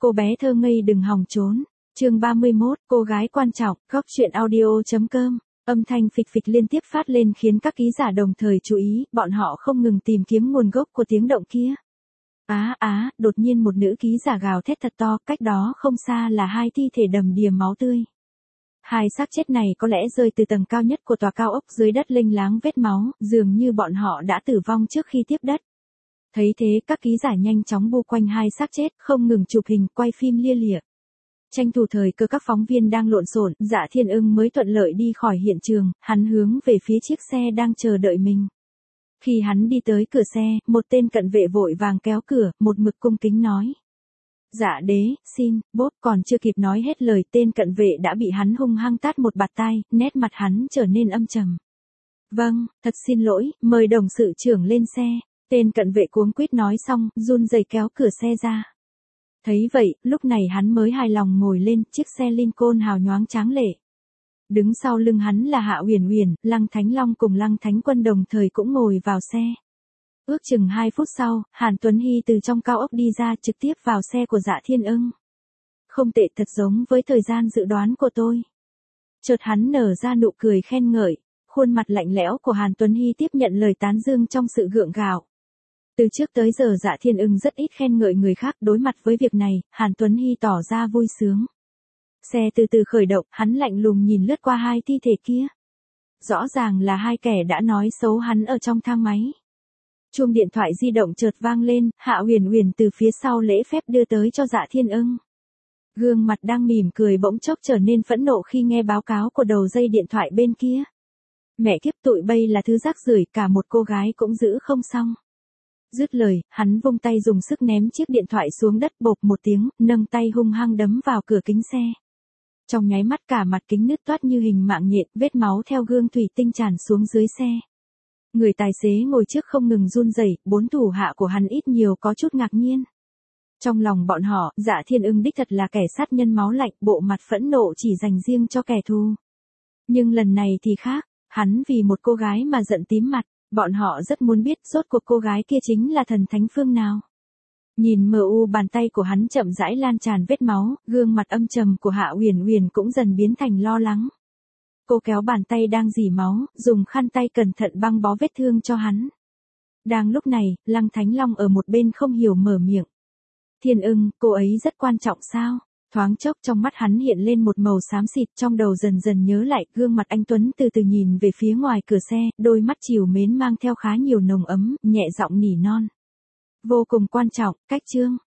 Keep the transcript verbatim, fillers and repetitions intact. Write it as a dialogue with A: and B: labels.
A: cô bé thơ ngây đừng hòng trốn. Chương ba mươi mốt, cô gái quan trọng, góc truyện audio.com. Âm thanh phịch phịch liên tiếp phát lên khiến các ký giả đồng thời chú ý, bọn họ không ngừng tìm kiếm nguồn gốc của tiếng động kia. Á á, đột nhiên một nữ ký giả gào thét thật to, cách đó không xa là hai thi thể đầm đìa máu tươi. Hai xác chết này có lẽ rơi từ tầng cao nhất của tòa cao ốc, dưới đất lênh láng vết máu, dường như bọn họ đã tử vong trước khi tiếp đất. Thấy thế, các ký giả nhanh chóng bu quanh hai xác chết, không ngừng chụp hình, quay phim lia lịa. Tranh thủ thời cơ các phóng viên đang lộn xộn, Dạ Thiên Ưng mới thuận lợi đi khỏi hiện trường, hắn hướng về phía chiếc xe đang chờ đợi mình. Khi hắn đi tới cửa xe, một tên cận vệ vội vàng kéo cửa, một mực cung kính nói. Dạ đế, xin, bốp, còn chưa kịp nói hết lời, tên cận vệ đã bị hắn hung hăng tát một bạt tai, nét mặt hắn trở nên âm trầm. Vâng, thật xin lỗi, mời đồng sự trưởng lên xe. Tên cận vệ cuống quýt nói xong, run rẩy kéo cửa xe ra. Thấy vậy, lúc này hắn mới hài lòng ngồi lên chiếc xe Lincoln hào nhoáng tráng lệ. Đứng sau lưng hắn là Hạ Uyển Uyển, Lăng Thánh Long cùng Lăng Thánh Quân đồng thời cũng ngồi vào xe. Ước chừng hai phút sau, Hàn Tuấn Hy từ trong cao ốc đi ra trực tiếp vào xe của Dạ Thiên Ưng. Không tệ, thật giống với thời gian dự đoán của tôi. Chợt hắn nở ra nụ cười khen ngợi, khuôn mặt lạnh lẽo của Hàn Tuấn Hy tiếp nhận lời tán dương trong sự gượng gạo. Từ trước tới giờ Dạ Thiên Ưng rất ít khen ngợi người khác, đối mặt với việc này, Hàn Tuấn Hy tỏ ra vui sướng. Xe từ từ khởi động, hắn lạnh lùng nhìn lướt qua hai thi thể kia. Rõ ràng là hai kẻ đã nói xấu hắn ở trong thang máy. Chuông điện thoại di động chợt vang lên, Hạ Uyển Uyển từ phía sau lễ phép đưa tới cho Dạ Thiên Ưng. Gương mặt đang mỉm cười bỗng chốc trở nên phẫn nộ khi nghe báo cáo của đầu dây điện thoại bên kia. Mẹ kiếp, tụi bay là thứ rác rưởi, cả một cô gái cũng giữ không xong. Dứt lời, hắn vung tay dùng sức ném chiếc điện thoại xuống đất, bộp một tiếng, nâng tay hung hăng đấm vào cửa kính xe. Trong nháy mắt cả mặt kính nứt toát như hình mạng nhện, vết máu theo gương thủy tinh tràn xuống dưới xe. Người tài xế ngồi trước không ngừng run rẩy, bốn thủ hạ của hắn ít nhiều có chút ngạc nhiên. Trong lòng bọn họ, Dạ Thiên Ưng đích thật là kẻ sát nhân máu lạnh, bộ mặt phẫn nộ chỉ dành riêng cho kẻ thù. Nhưng lần này thì khác, hắn vì một cô gái mà giận tím mặt, bọn họ rất muốn biết rốt cuộc cô gái kia chính là thần thánh phương nào. Nhìn mờ u bàn tay của hắn chậm rãi lan tràn vết máu, gương mặt âm trầm của Hạ Uyển Uyển cũng dần biến thành lo lắng. Cô kéo bàn tay đang rỉ máu, dùng khăn tay cẩn thận băng bó vết thương cho hắn. Đang lúc này, Lăng Thánh Long ở một bên không hiểu mở miệng. Thiên Ưng, cô ấy rất quan trọng sao? Thoáng chốc trong mắt hắn hiện lên một màu xám xịt, trong đầu dần dần nhớ lại, gương mặt anh Tuấn từ từ nhìn về phía ngoài cửa xe, đôi mắt trìu mến mang theo khá nhiều nồng ấm, nhẹ giọng nỉ non. Vô cùng quan trọng, cách chương.